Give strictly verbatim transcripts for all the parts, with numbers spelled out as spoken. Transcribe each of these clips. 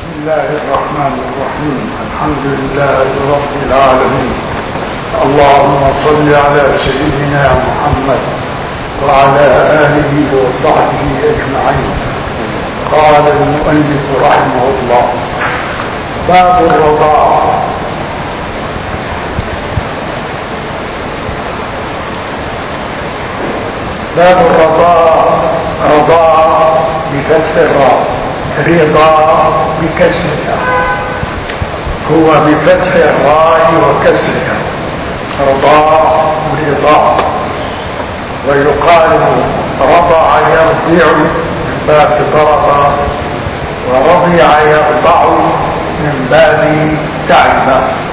بسم الله الرحمن الرحيم. الحمد لله رب العالمين. اللهم صل على سيدنا محمد وعلى آله وصحبه أجمعين. قال المؤلف رحمه الله: باب الرضاعة. باب الرضاعة. رضاعة بفتح الراء، رضا بكسرها، هو بفتح الراء وكسرها، رضاع رضاع. ويقال رضع يرضع من باب ضرب، ورضع يرضع من باب تعب.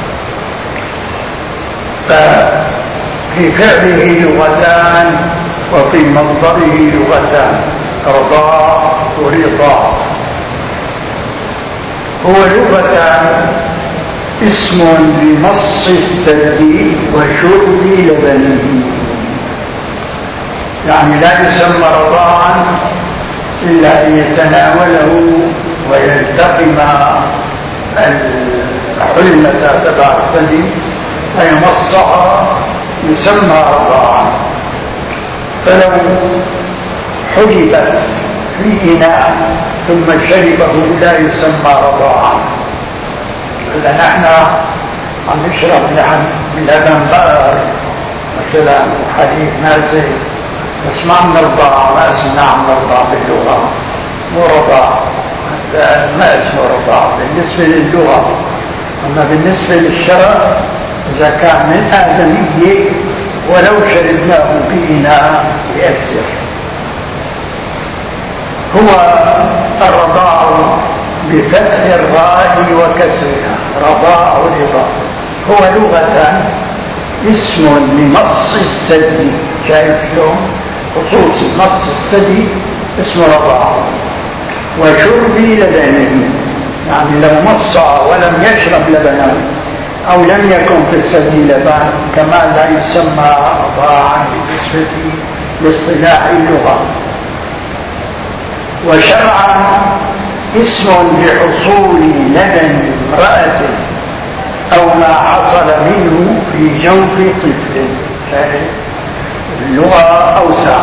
ففي فعله لغتان وفي مصدره لغتان، رضاع ورضاع. هو لغة اسم لمص الثدي وشرب لبنه، يعني لا يسمى رضاعا إلا أن يتناوله ويلتقم الحلمة تبع الثدي ويمصها يسمى رضاعا. فلو حلبت في إناء ثم شربه لا يسمى رضاعا. إذا نحن عم نشرب لحم بلبن بقر مثلا حديث نازل، بس ما عم نرضع، ما اسمنا عم نرضع باللغة، مو رضاع، ما اسمه رضاع بالنسبة للغة. أما بالنسبة للشرع إذا كان من آدمية ولو شربناه بإناء يأثر. هو الرضاع بفتح الراء وكسرها، رضاع رضا. هو لغة اسم لمص الثدي، شايف شلون خصوصي مص الثدي اسمه رضاع. وشرب لبنه، يعني لو مص ولم يشرب لبنه أو لم يكن في الثدي لبن كما لا يسمى رضاعا بالنسبة لاصطلاح اللغة. وشرعا اسم لحصول لبن امرأة أو ما حصل منه في جوف طفل. اللغة أوسع،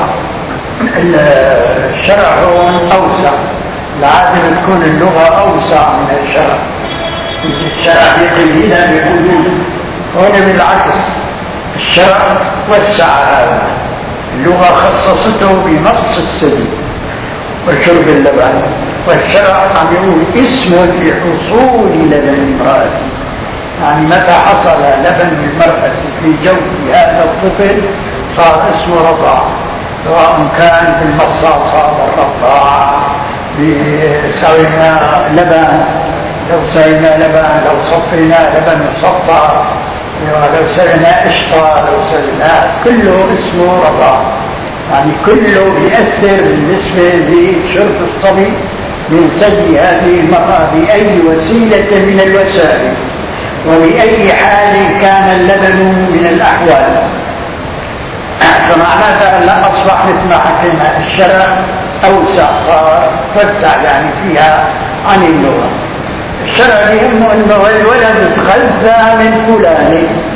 الشرع أوسع، العادة تكون اللغة أوسع من الشرع. الشرع يقلنا بحدود، هنا بالعكس الشرع وسع هذا، اللغة خصصته بنص الثدي وشرب اللبن. والشرع عم يقول اسم لحصول لبن امرأة، يعني متى حصل لبن المرأة في جوف هذا الطفل صار اسمه رضاع، سواء كان بالمصاصة والرضاع سوينا لبن، لو سوينا لبن، لو صفينا لبن مصفى، لو سوينا قشطة، لو سوينا كله اسمه رضاع. يعني كله بيأثر بالنسبة لشرب الصبي من ثدي هذه المرأة بأي وسيلة من الوسائل وبأي حال كان اللبن من الأحوال. فمعناتها أن أصبح مثل ما حكينا الشرع أوسع، صار فسع يعني فيها عن اللغة. الشرع يهمه أنه الولد تغذى من فلان،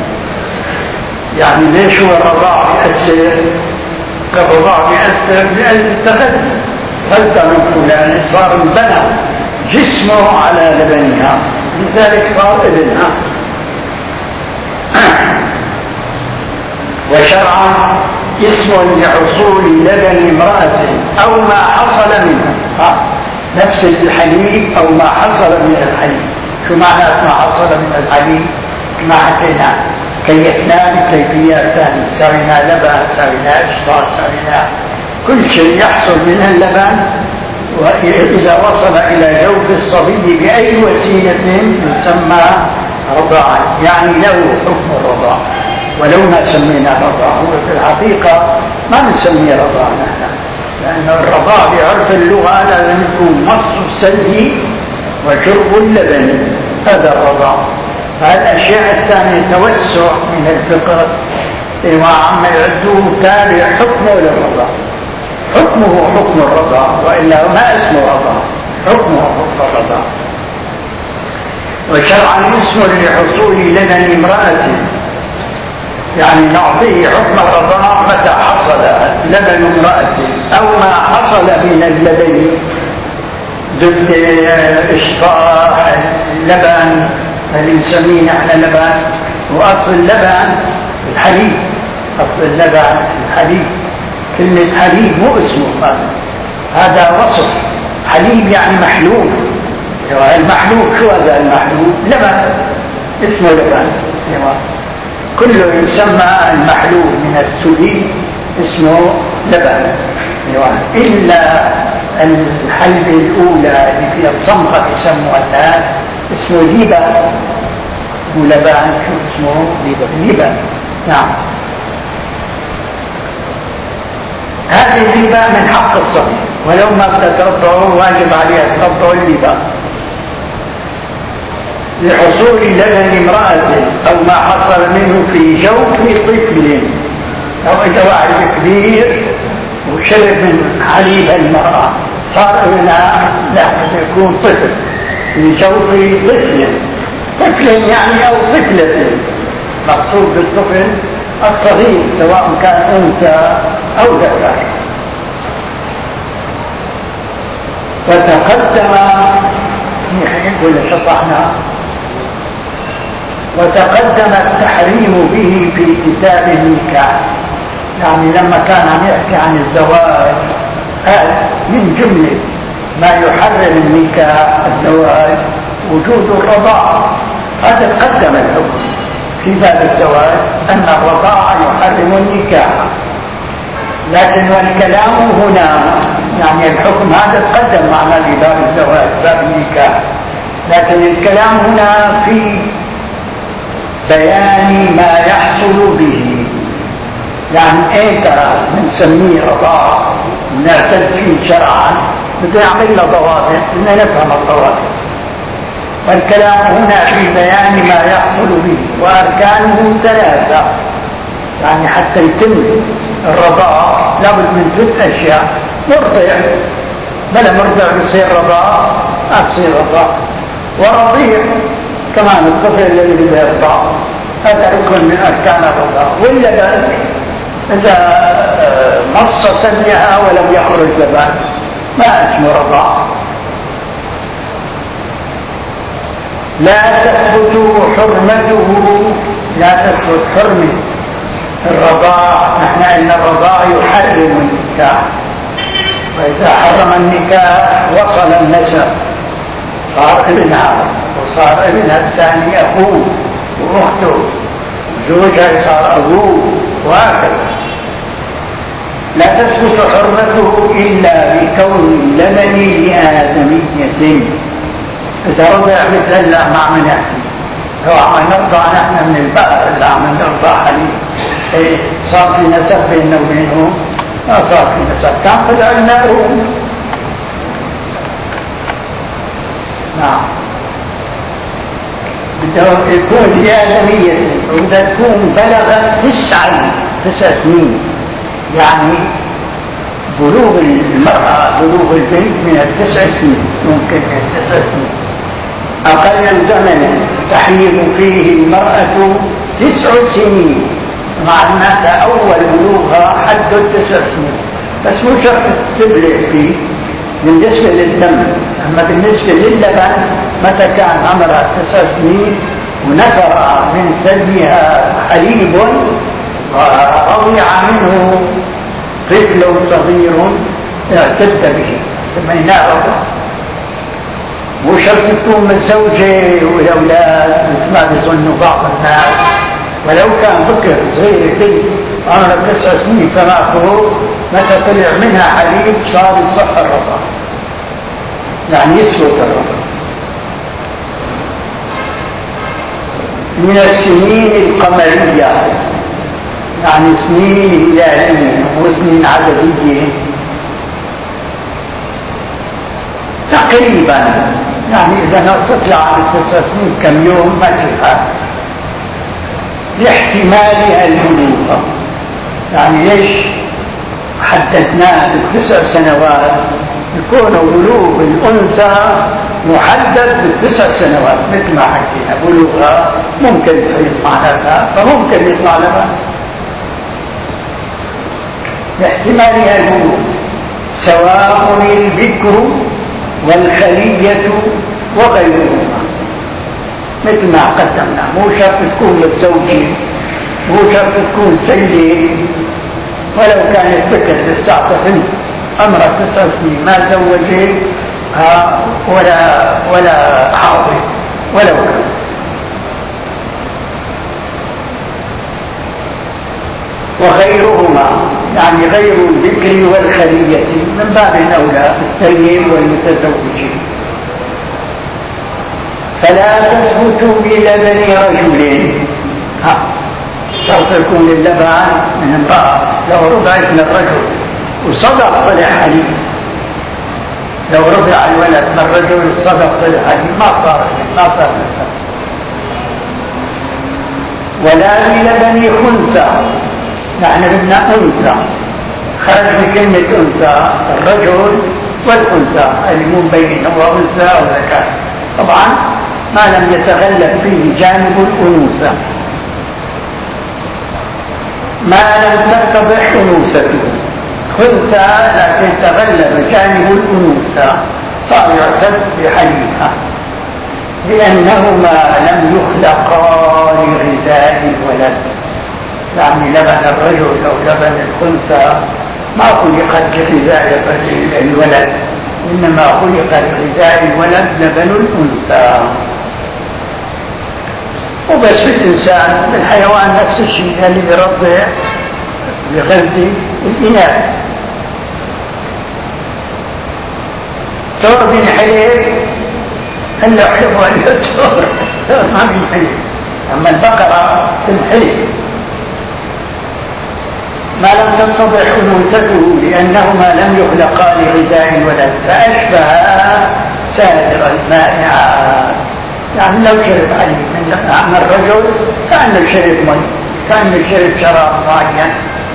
يعني ليش هو الرضاع يأثر؟ الرضاع يأثر لأجل التغذي، غذى من فلان صار انبنى جسمه على لبنها، لذلك صار ابنها. وشرعا اسم لحصول لبن امرأة أو ما حصل منه، نفس الحليب أو ما حصل من الحليب. شو معنى ما حصل من الحليب؟ ما حكينا كيفناه بكيفيات ثانية، سوينا لبن، سوينا قشطة، سوينا كل شيء يحصل من اللبن، وإذا وصل إلى جوف الصبي بأي وسيلة يسمى رضاعا، يعني له حكم الرضاع ولو ما سمينا رضاع. هو في الحقيقة ما نسميه رضاع نحن، لأن الرضاع بعرف اللغة لازم يكون مص الثدي وشرب اللبن، هذا الرضاع. فالأشياء الثانية توسع من الفقه وعم يعدوه تابع حكمه للرضاع، حكمه حكم الرضاع، وإلا ما اسمه رضاع، حكمه حكم الرضاع. وشرعا اسم لحصول لبن امرأة، يعني نعطيه حكم الرضاع متى حصل لبن امرأة أو ما حصل من اللبن، ضد إشطاح اللبن اللي نسميه احنا لبن، وأصل اللبن الحليب، أصل اللبن الحليب، كلمة حليب مو اسمه، هذا وصف، حليب يعني محلوب، المحلوب شو هذا المحلوب؟ لبن، اسمه لبن، كله يسمى المحلوب من السدي اسمه لبن، إلا الحلب الأولى اللي فيها الصمغة يسموها الناس اسمه ليبا، ولبن شو اسمه؟ ليبا. نعم، هذه الليبا من حق الصبي، ولو ما ترضعه واجب عليها ترضع الليبا لحصول لبن امرأة أو ما حصل منه في جوف طفل، أو إذا واحد كبير وشرب من حليب المرأة صار ابنها لا يكون طفل في جوف طفل، طفل يعني أو طفلة، مقصود بالطفل الصغير سواء كان أنثى أو ذكر. وتقدم ولا شطحنا وتقدم التحريم به في كتاب النكاح، يعني لما كان عم يحكي عن الزواج قال من جملة ما يحرم النكاح الزواج وجود الرضاعة، هذا تقدم الحكم في باب الزواج أن الرضاعة يحرم النكاح، لكن والكلام هنا يعني الحكم هذا تقدم معنا في باب الزواج باب النكاح، لكن الكلام هنا في بيان ما يحصل به، يعني ايه ترى بنسميه رضاعة نعتد فيه شرعا، بده يعمل له ضوابط بدنا نفهم الضوابط، والكلام هنا في بيان ما يحصل به وأركانه ثلاثة، يعني حتى يتم الرضاعة لابد من ست أشياء، مرضع بلا مرضع بصير رضاعة ما بصير رضاعة، ورضيع كمان الطفل الذي بده يرضع هذا ركن من أركان الرضاعة، واللبن إذا مص ثديها ولم يخرج لبن ما اسمه رضاعة. لا تثبت حرمته، لا تثبت حرمة الرضاع، نحن ان الرضاع يحرم النكاح، واذا حرم النكاح وصل النسب صار ابنها وصار ابنها الثاني اخوه واخته وزوجها صار ابوه وهكذا. لا تثبت حرمته الا بكون اللبن لآدمية، إذا رضع بتهلأ ما عم نحكي، لو عم نرضع نحن من البقر اللي عم نرضع حليب إيه صار في نسب بيننا وبينهم؟ ما صار في نسب، كان طلع لنا روم. نعم، بده يكون لآدمية، وإذا تكون بلغت تسعة تسع سنين، يعني بلوغ المرأة بلوغ البنت من التسع سنين، ممكن من التسع سنين. أقل زمن تحيض فيه المرأة تسع سنين، مع أنها أول بلوغها حد التسع سنين، بس مو شرط تبلغ فيه بالنسبة للدم. أما بالنسبة للبن متى كان عمرها تسع سنين ونفر من ثديها حليب ورضع منه طفل صغير اعتد به سميناه رضع. مو شرط تكون من زوجة والأولاد مثل ما بيظنوا بعض الناس، ولو كان بكر صغير كل عمره تسع سنين فما فوق متى طلع منها حليب صار يصح الرضا، يعني يسوق الرضا. من السنين القمرية، يعني سنين هلالية وسنين عددية تقريبا، يعني إذا تطلع عن التسع سنين كم يوم ما تفهم لاحتمالها البلوغ. يعني ليش حددناه بالتسع سنوات؟ يكون بلوغ الأنثى محدد بتسع سنوات مثل ما حكينا، بلوغها ممكن يطلع لها فممكن يطلع لها باحتمالها البلوغ، سواء البكر والخلية وغيرهما مثل ما قدمنا. مو شرط تكون متزوجين، مو شرط تكون سيدة، ولو كانت بكر لسه طفل عمرها تسع سنين ما تزوجت ولا ولا حاضر ولو كان. وغيرهما يعني غير الذكر والخلية من باب الأولى السيد والمتزوجين. فلا تثبت بلبن رجل، ها شرط يكون اللبن من امرأة، لو رضعت من الرجل وصدق طلع حليب، لو رضع الولد من الرجل وصدق طلع حليب ما صار ما صار نسب. ولا بلبن خنثى، نحن بدنا أنثى، خرج بكلمة أنثى الرجل والأنثى اللي مو مبين هو أنثى أو ذكر، طبعا ما لم يتغلب فيه جانب الأنوثة، ما لم تتضح أنوثته خنثى لكن تغلب جانب الأنوثة صار يعتد بحليها، لأنهما لم يخلقا لغذاء الولد. يعني لبن الرجل أو لبن الخنثى ما خلقت لغذاء الولد، إنما خلق لغذاء الولد لبن الأنثى. وبس في الإنسان الحيوان نفس الشيء اللي بيرضع بغذي الإناث. ثور بن حليب إلا حلبها الثور ما بن حليب، أما البقرة تنحلب ما لم تتضح أنوثته لأنهما لم يخلقا لغذاء الولد، فأشبه سائر المائعات. يعني لو شرب علي من الرجل كأنه شرب مي، كأنه شرب شراب معين.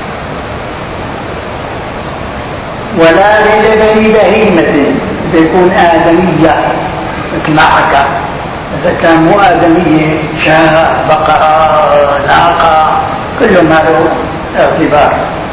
ولا للبن بهيمة بيكون آدمية مثل ما حكى، إذا كان مو آدمية شاة بقرة ناقة كل ما له اعتبار.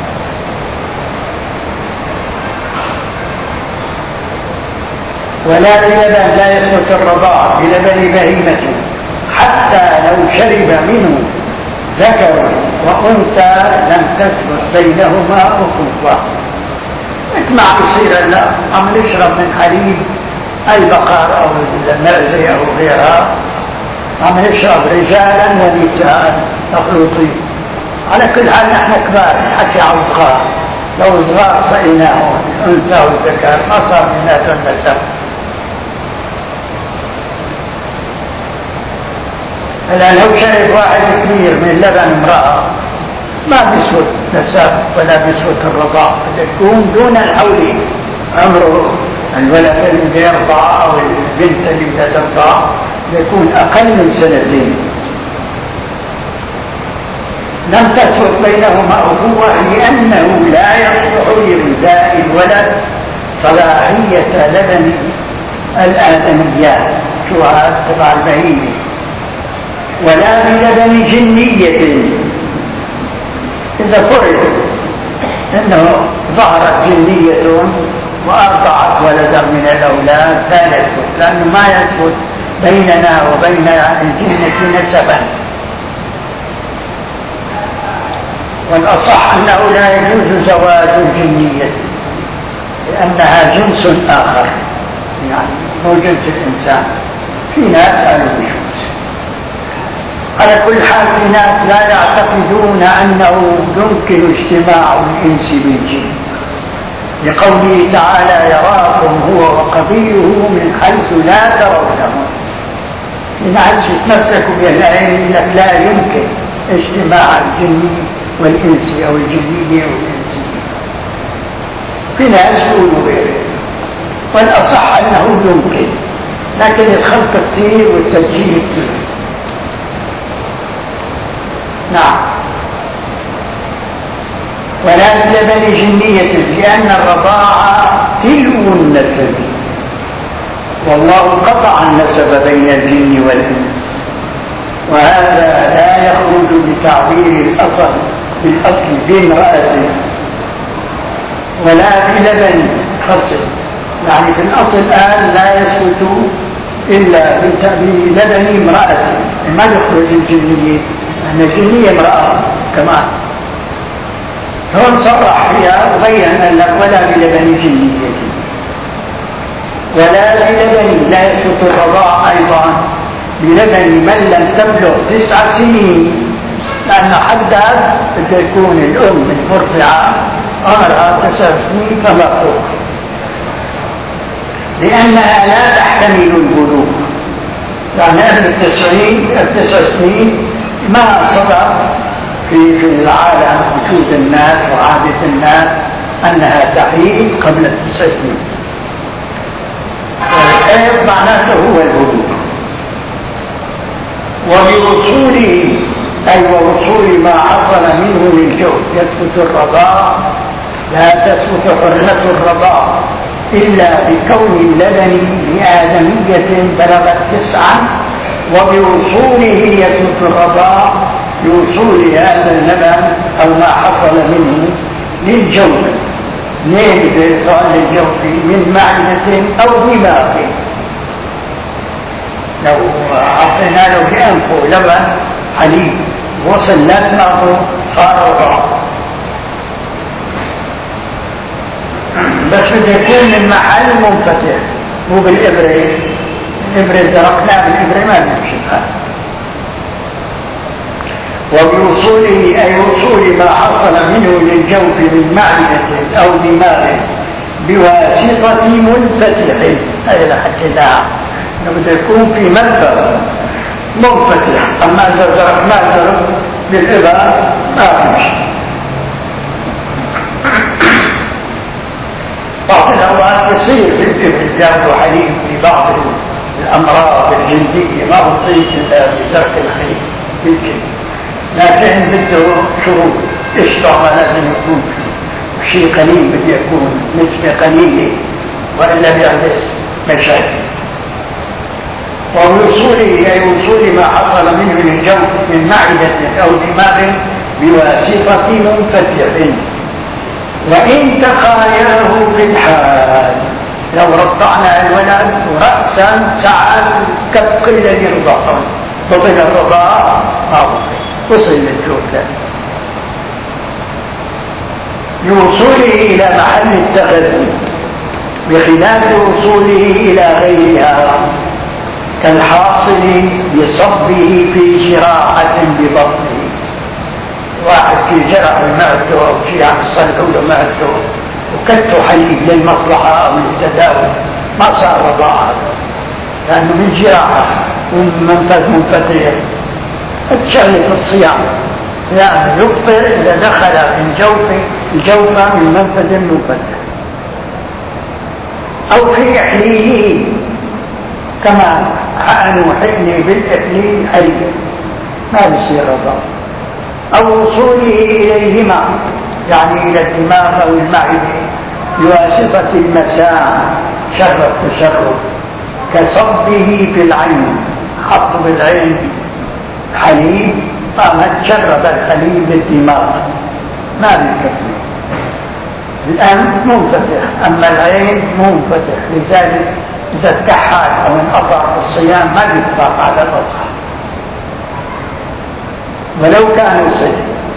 ولا بلبن لا يثبت الرضاع بلبن بهيمة حتى لو شرب منه ذكر وأنثى لم تثبت بينهما أخوة. مثل ما يصير لا عم نشرب من حليب البقر أو المعزة أو غيرها، عم نشرب رجالا ونساء مخلوطين. على كل حال نحن كبار نحكي عن صغار، لو صغار صيناهم الأنثى والذكر ما صار مناتهم نسب. الآن لو شرب واحد كبير من لبن امرأة ما بيسود نسب ولا بيسود الرضاع، يكون دون الحول عمره الولد اللي يرضع أو البنت اللي بدها ترضع يكون أقل من سنتين. لم تثبت بينهما أخوة لأنه لا يصلح لغذاء الولد صلاحية لبن الآدميات شو هذا تبع البهيمة. ولا بلبن جنية، إذا فرض أنه ظهرت جنية وأرضعت ولدا من الأولاد لا يثبت، لأنه ما يثبت بيننا وبين الجنة نسبا. والأصح أنه لا يجوز زواج الجنية لأنها جنس آخر، يعني مو جنس الإنسان. في ناس قالوا بجوز. على كل حال في ناس لا يعتقدون أنه يمكن اجتماع الإنس بالجن، لقوله تعالى يراكم هو وقبيله من حيث لا ترونهم. الناس يتمسكوا بالعلم لك لا يمكن اجتماع الجن والإنس أو الجنية والإنسية. في ناس يقولوا غيره، والأصح أنه يمكن، لكن الخلق كثير والتسجيل كثير. نعم. ولا بلبن جنية لأن الرضاعة تلو النسب، والله قطع النسب بين الجن والإنس، وهذا لا يخرج بتعبير الأصل بالأصل بامرأة ولا بلبن خرص، يعني في الأصل الآن لا يثبت إلا بتعبير لبن امرأة، ما يخرج الجنية، لأن الجنية امرأة كمان. هون صرح فيها وبين أن ولا بلبن جنية ولا بلبن، لا يثبت الرضاع أيضا بلبن من لم تبلغ تسع سنين، لأن حدها بده يكون الأم المرضعة عمرها تسع سنين فما فوق، لأنها لا تحتمل البلوغ، يعني قبل التسعين التسع سنين ما صدر في في العالم وجود الناس وعادة الناس أنها تحيض قبل التسع سنين. الحيض معناته هو البلوغ. وبوصوله أي ووصول ما حصل منه للجوف يثبت الرضاع، لا تثبت حرمة الرضاع إلا بكون اللبن لآدمية بلغت تسعا، وبوصوله يثبت الرضاع بوصول هذا اللبن أو ما حصل منه للجوف. ليه بيصل للجوف؟ من معدة أو دماغ. لو أعطينا له بأنفه لبن حليب وصل لدماغه صار رضاع، بس بده يكون من محل منفتح مو بالإبرة. الإبرة زرقناها بالإبرة ما نمشيها. وبوصوله أي وصول ما حصل منه للجوف من معدة أو دماغ بواسطة منفتح، أي لحكيناها بده يكون في منفذ منفتح. أما إذا زرقناه زرق بالإبرة ما نمشي. بعض الأوقات يصير في الإبر جاب حليب في بعض الأمراض الجلدية ما بتصير إلا بزرق الحليب يمكن، لكن بده شروط. إيش طبعا لازم يكون شيء قليل، بده يكون نسبة قليلة وإلا بيحدث مشاكل. ووصوله أي وصول ما حصل منه للجوف من معدة أو دماغ بواسطة منفتح، وإن تخايره في الحال. لو رضعنا الولد رأسا سعى كبق الذي رضعه بطل الرضاعة وصل للجوف بوصوله إلى محل التغذي، بخلاف وصوله إلى غيرها كالحاصل بصبه في جراحة ببطنه. واحد في جرح معدته أو شيء عم يصلحوا له معدته وكلته حليب للمصلحة أو للتداوي ما صار رضاعة، لأنه من جراحة ومنفذ منفتح. الشغلة الصيام يعني يفطر إذا دخل في الجوف الجوفة من منفذ منفتح، أو في إحليله كما حقنوا حقني بالإحليل حليب ما بيصير رضاعة. أو وصوله إليهما يعني إلى الدماغ أو المعدة بواسطة المسام شر التشرب، كصبه في العين، حط بالعين حليب قامت شرب الحليب بالدماغ ما بالكفي. الآن منفتح، أما العين منفتح، لذلك إذا تكحل أو انقطع الصيام ما يطلق على الأصح ولو كان صيد،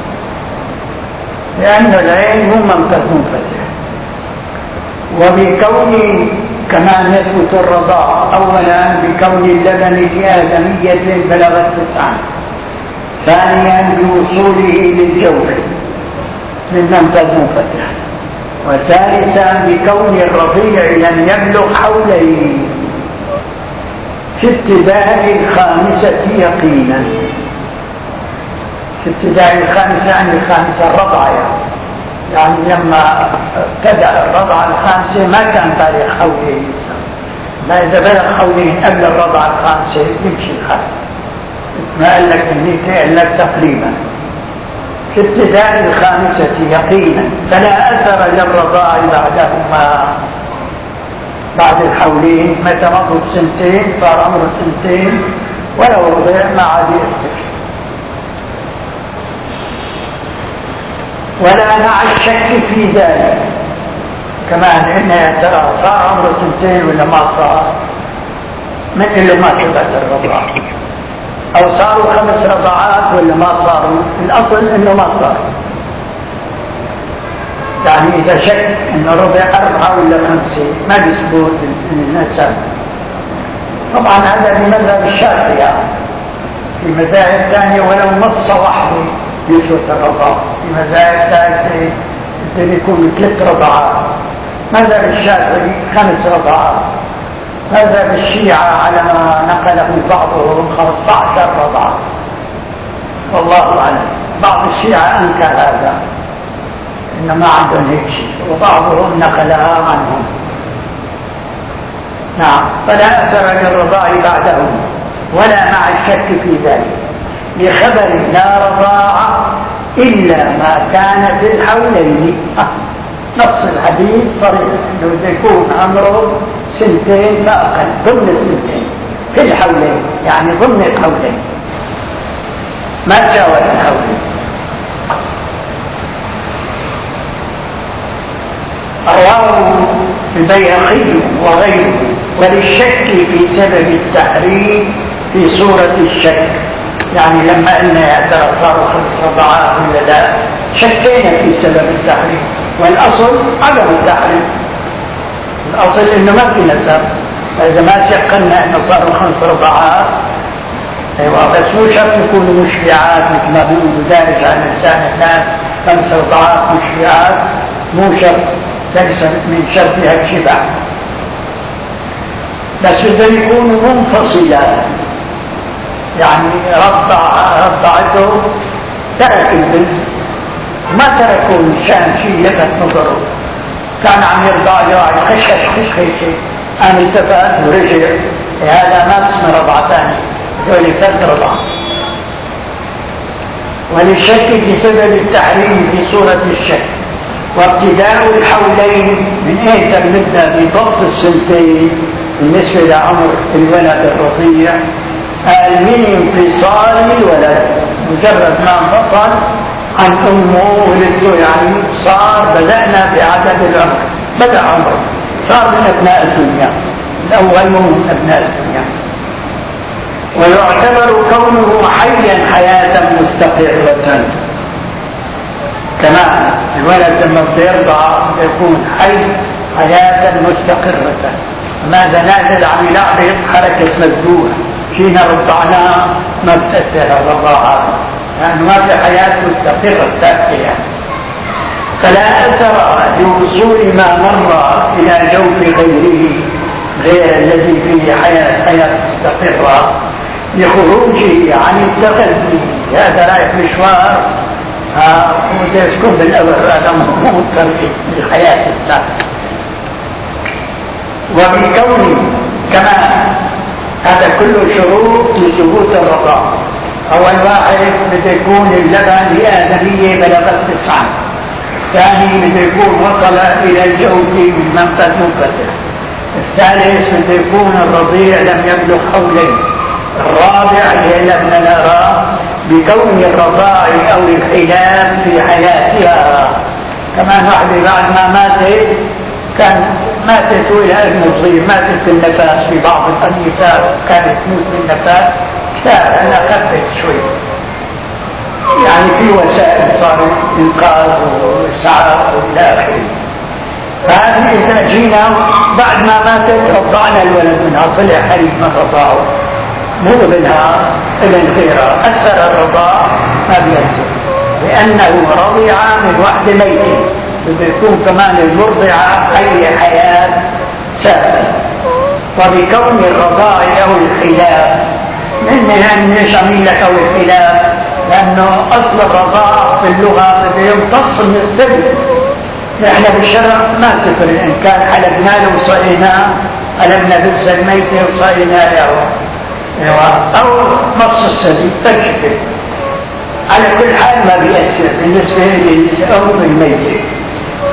لأن العين مو منفذ منفتح. وبكون كمان يثبت الرضاع أولا بكون اللبن لآدمية بلغت تسعا، ثانيا بوصوله للجوف من منفذ منفتح، وثالثا بكون الرضيع لم يبلغ حولين في ابتداء الخامسة يقينا. في ابتداء الخامسة عند الخامسة الرضعة، يعني لما ابتدأ الرضعة الخامسة ما كان بالغ حولين، لا إذا بلغ حولين قبل الرضعة الخامسة يمشي الحال، ما قال لك النية قال لك تقريبا في ابتداء الخامسة يقينا، فلا أثر للرضاع بعدهما. بعد الحولين متى مضوا السنتين صار عمره سنتين ولو رضع ما عاد يستكشف. ولا مع الشك في ذلك كمان إن ترى صار عمره سنتين ولا ما صار، من اللي ما ثبت الرضاعة، أو صاروا خمس رضعات ولا ما صاروا، الأصل إنه ما صار. يعني إذا شك إنه رضع أربعة ولا خمسة ما بيثبت النسب. طبعا هذا في مذهب الشافعي، في مذاهب ثانية ولو نص واحدة يثبت الرضاعة، في مذاهب ثالثة يكون ثلاث رضعات. مذهب الشافعي خمس رضعات، مذهب الشيعة على ما نقله بعضهم خمسة عشر رضعة، والله أعلم. بعض الشيعة أنكر هذا، إنما عندهم هيك شيء، وبعضهم نقلها عنهم. نعم، فلا أثر للرضاع بعدهم ولا مع الشك في ذلك، لخبر لا رضاعة إلا ما كان في الحولين. نص الحديث صريح انه يكون عمره سنتين لا اقل، ضمن السنتين في الحولين، يعني ضمن الحولين ما تجاوز الحولين. رواه البيهقي وغيره وللشك في سبب التحريم في سورة الشك، يعني لما قلنا يا ترى صاروا خمس رضعات ولا لا، شكينا في سبب التحريم، والأصل عدم التحريم، الأصل إنه ما في نسب. فإذا ما شكلنا إنه صاروا خمس رضعات أيوة، بس مو شرط يكونوا مشبعات مثل ما بيقولوا ذلك عن لسان الناس، خمس رضعات مشبعات مو شرط، ليس من شرطها الشبع، بس إذا يكونوا منفصلات، يعني رضع رضعته ترك البز ما تركوا مشان شيء لفت نظره، كان عم يرضع له خشش خش خشش قام التفت ورجع، هذا ما اسمه رضع ثاني، دول ثلاث رضع. وللشك في سبب التحريم في سورة الشك، وابتداء الحولين من ايه تبدأ بضبط السنتين بالنسبة لعمر الولد الرضيع، من انفصال الولد، مجرد ما انفصل عن امه ولده، يعني صار بدأنا بعدد العمر، بدأ عمره صار من ابناء الدنيا، الاول من ابناء الدنيا. ويعتبر كونه حيا حياة مستقرة، كما الولد لما بيرضع يكون حي حياة مستقرة، ماذا نازل عم يلعب حركة مفتوحة، حين رضعناه ما بتأثر الرضاعة، لأنه ما في حياة مستقرة تأتي، فلا أثر لوصول ما مر إلى جوف غيره غير الذي فيه حياة حياة مستقرة لخروجه عن التغذي. هذا رايح مشوار ويسكن بالأول، هذا ممكن في الحياة الثانية. وبكونه كما هذا كله شروط لثبوت الرضاعة. أول واحد بده يكون اللبن لآدمية بلغت تسعة، الثاني بده يكون وصل إلى الجوف من منفذ منفتح، الثالث بده يكون الرضيع لم يبلغ حولين، الرابع اللي لم نرى بكون الرضاع أو الحلام في حياتها. كمان واحدة بعد ما ماتت كان ماتت إلى ابن صغير، ماتت في النفاس، في بعض النساء كانت تموت بالنفاس، لا أنا خفت شوي، يعني في وسائل صار إنقاذ وإسعاف وإلى آخره. فهذه إذا جينا بعد ما ماتت رضعنا الولد منها، طلع حليب من رضاعه، مو ابنها ابن غيرها، أثر الرضاع ما بيأثر، لأنه رضع من وحد ميت، بده يكون كمان المرضعة أي حياة ثابتة. وبكون الرضاع أو الخلاف، من ليش عميل لك أو الخلاف؟ لأنه أصل الرضاع في اللغة بده يمتص من السبب، نحن بالشرع ما تفرق إن كان حلبنا له وصيناه، حلبنا بس الميت وصيناه له، أو مص السبيل تكفي. على كل حال ما بيأثر بالنسبة للأرض الميتة.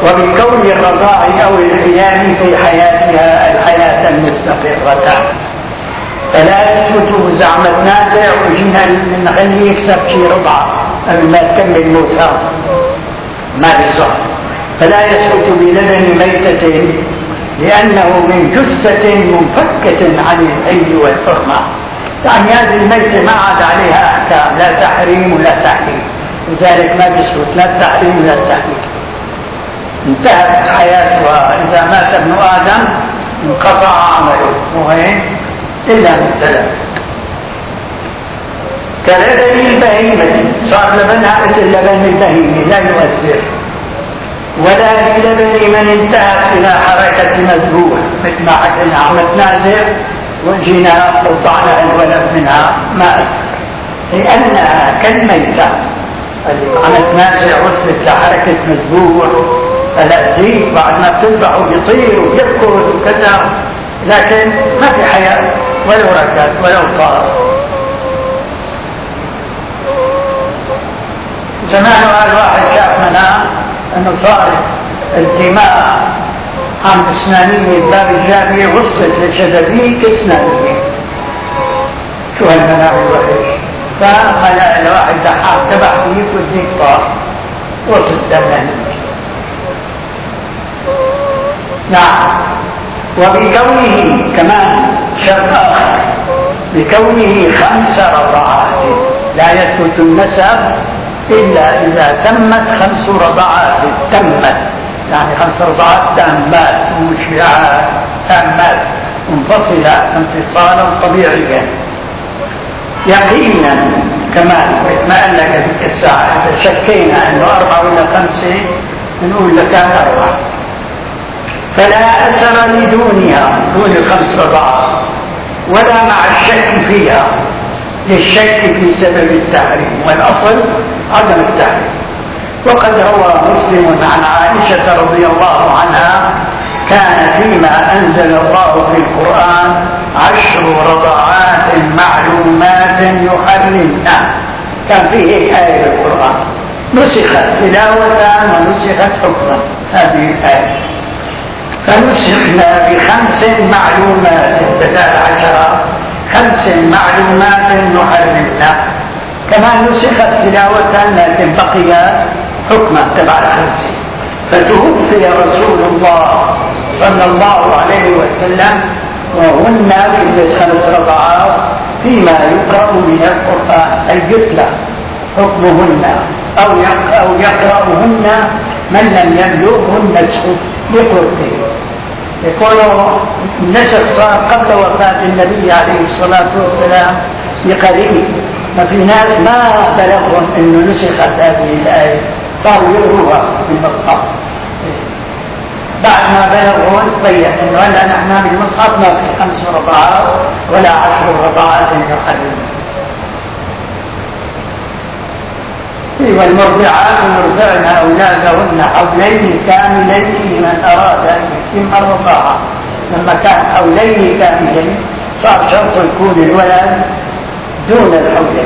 وبكون الرضاع أو العيال في حياتها الحياة المستقرة. فلا يثبت زعم النازع وجينا نخليه يكسب شي رضعة قبل ما تكمل موتها، ما بيصح. فلا يثبت بلبن ميتة لأنه من جثة منفكة عن الحل والحرمة، يعني هذه الميتة ما عاد عليها أحكام، لا تحريم ولا تحليل، لذلك ما بيثبت لا التحريم ولا التحليل، انتهت حياتها. إذا مات ابن آدم انقطع عمله، وهين إلا من ثلاث: كلبن البهيمة، صار لبنها مثل لبن البهيمة لا يؤثر، ولا للبن من انتهت إلى حركة مذبوح، مثل ما حكينا عم تنازع وجينا قطعنا الولد منها ما أثر، لأنها كالميتة عم تنازع وصلت لحركة مذبوح، فلا تزيد بعد ما بتذبح وبيصير وبيبكر وكذا، لكن ما في حياة ولو ركض ولو طار. زمان قال واحد شاف منها انه صار الدماء عن اسنانيه باب الجامعه وصلت لشبابيك اسنانيه. شو هالمناعه الوحش؟ فقال الواحد دحاح تبع فيك والديك طار وصل دمه. نعم. وبكونه كمان شرط آخر، بكونه خمس رضعات لا يثبت النسب إلا إذا تمت خمس رضعات، تمت يعني خمس رضعات تامات مشبعات تامات منفصلة انفصالا طبيعيا يقينا. كمان ما قال لك هذيك الساعة إذا شكينا أنه أربعة ولا خمسة نقول لك كان أربعة، فلا أثر لدونها دون الخمس رضعات ولا مع الشك فيها للشك في سبب التحريم، والأصل عدم التحريم. وقد روى مسلم عن عائشة رضي الله عنها كان فيما أنزل الله في القرآن عشر رضعات معلومات يحرمنا، كان فيه آية القرآن نسخت تلاوة ونسخت حكما هذه الآية، فنسخنا بخمس معلومات بدل عشرة، خمس معلومات يحرمنا، كما نسخت تلاوة لكن بقي حكما تبع الخمس. فتوفي رسول الله صلى الله عليه وسلم وهن في خمس رضعات فيما يقرأ من القرآن الجثلة حكمهن أو أو يقرأهن من لم يبلغه النسخ بقرته. يقولوا النسخ صار قبل وفاة النبي عليه الصلاة والسلام بقليل، ما في ناس ما بلغهم انه نسخت هذه الآية صاروا يقروها بالمصحف، بعد ما بلغهم طيب انه هلا نحن بالمصحف ما في خمس رضعات ولا عشر رضعات يحرم. والمرضعات يرضعن أولادهن حولين كاملين لمن أراد أن يتم الرضاعة، لما كان حولين كاملين صار شرط يكون الولد دون الحولين.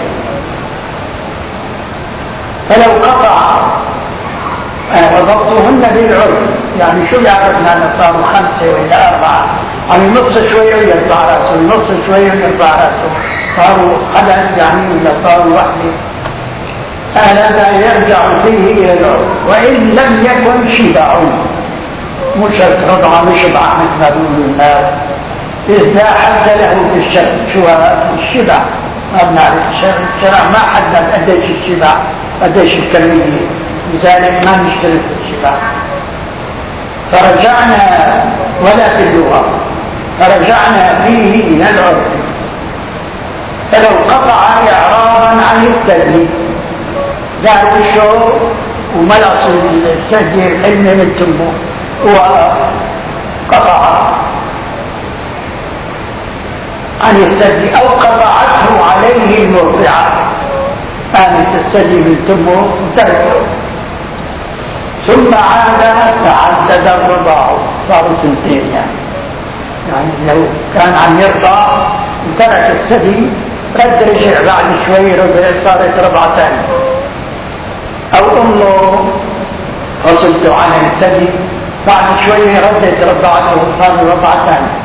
فلو قطع وضبطهن بالعرف، يعني شو يعرفنا أن صاروا خمسة ولا أربعة، يعني نص شوية ويرفع رأسه، نص شوية ويرفع رأسه، صاروا حدث يعني ولا صاروا وحدة، هذا يرجع فيه إلى العرف. وإن لم يكن شبع، مش رضع مش شبع مثل ما بيقولوا الناس، إذا حد له في الشرع شو الشبع ما بنعرف، الشرع ما حدد قديش الشبع قديش الكمية، لذلك ما نشترك في الشبع. فرجعنا ولا في اللغة، فرجعنا فيه إلى العرف. فلو قطع إعراضا عن التدليل ذات الشعور وملص السجي الحلم من تمه وقطع عن السجي أو قطعته عليه المرضعة، كانت السجي من تمه وتركه، ثم عاد تعدد الرضاع، صاروا سنتين يعني. يعني لو كان عم يرضع وترك السجي رد رجع بعد شوي رضع صارت رضعتان، أو أمه فصلت عن الثدي، بعد شوية ردت رضعته وصار رضعة ثانية.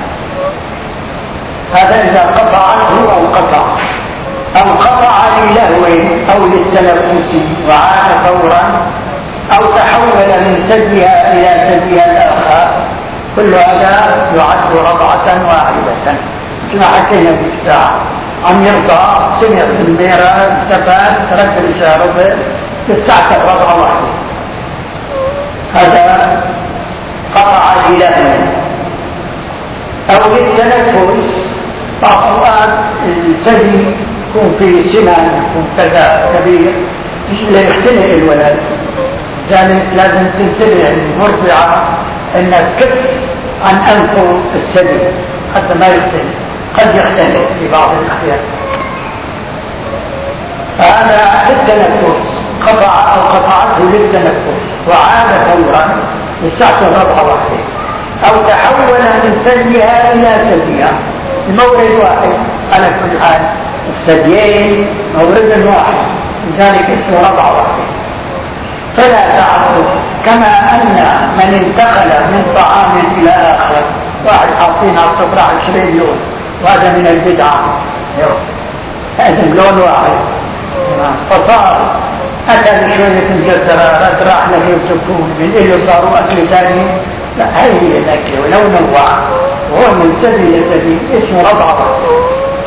هذا إذا قطعته أو قطع أو قطع للهو أو للتنفس وعاد فورا، أو تحول من ثديها إلى ثديها الآخر، كل هذا يعد رضعة واحدة. كما حكينا في الساعة عم يرضع، سمع زميرة، التفات، ترك الإشارة، تسعة رضعة واحدة، هذا قطع للهو. أو للتنفس، بعض الأوقات الثدي يكون فيه سنان، يكون كذا كبير ليختنق الولد، لذلك لازم تنتبه المرضعة أنها تكف عن أنف الثدي حتى ما يختنق، قد يختنق في بعض الأحيان. فهذا للتنفس، قطع أو قطعته للتنفس وعاد فورا لساعة رضعة واحدة، أو تحول من ثديها إلى ثديها، المورد واحد على كل حال، الثديين مورد واحد، لذلك اسمه رضعة واحدة. فلا تعرف، كما أن من انتقل من طعام إلى آخر، واحد حاطين على الصفرة عشرين يوم وهذا من البدعة، لازم لون واحد، فصار أكل شوية الجزرة راح له سكون من إلي صاروا أكل ثاني، لا هذه الأكل ولو نوع، وهو من ثدي لثدي اسمه رضعة واحدة.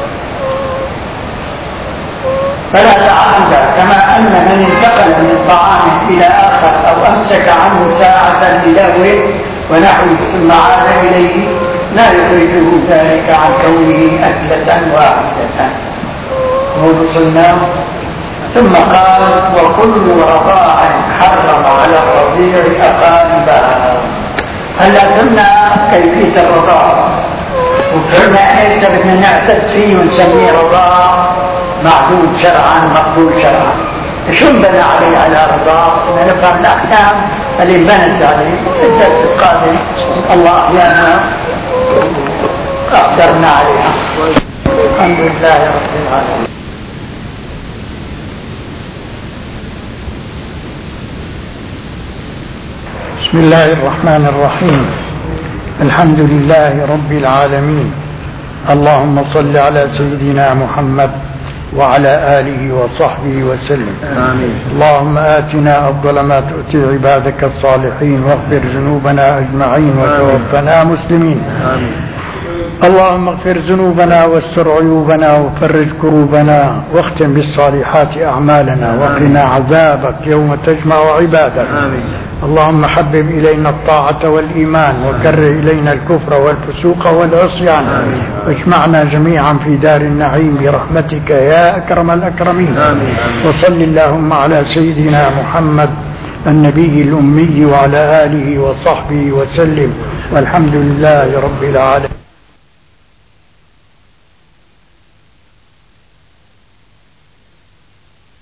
فلا تعمد، كما أن من انتقل من طعام إلى آخر أو أمسك عنه ساعة للهو ونحوه ثم عاد إليه، لا يخرجه ذلك عن كونه أكلة واحدة. وصلنا. ثم قال: وكل رضاع حرم على الرضيع أقاربها. هلا قلنا كيفية الرضاع، وقلنا ايش بدنا نعتد فيه ونسميه رضاع معدود شرعا مقبول شرعا. شو انبنى عليه على رضاع؟ بدنا نفهم الاحكام اللي انبنت عليه في الدرس القادم الله احيانا قدرنا عليها. الحمد لله رب العالمين. بسم الله الرحمن الرحيم. الحمد لله رب العالمين. اللهم صل على سيدنا محمد وعلى آله وصحبه وسلم. آمين. اللهم آتنا أفضل ما تؤتي عبادك الصالحين، واغفر ذنوبنا أجمعين، وتوفنا مسلمين. آمين. اللهم اغفر ذنوبنا واستر عيوبنا وفرج كروبنا، واختم بالصالحات أعمالنا، وقنا عذابك يوم تجمع عبادك. آمين. اللهم حبب إلينا الطاعة والإيمان، وكره إلينا الكفر والفسوق والعصيان، واجمعنا جميعا في دار النعيم برحمتك يا أكرم الأكرمين. آمين. وصل اللهم على سيدنا محمد النبي الأمي وعلى آله وصحبه وسلم، والحمد لله رب العالمين.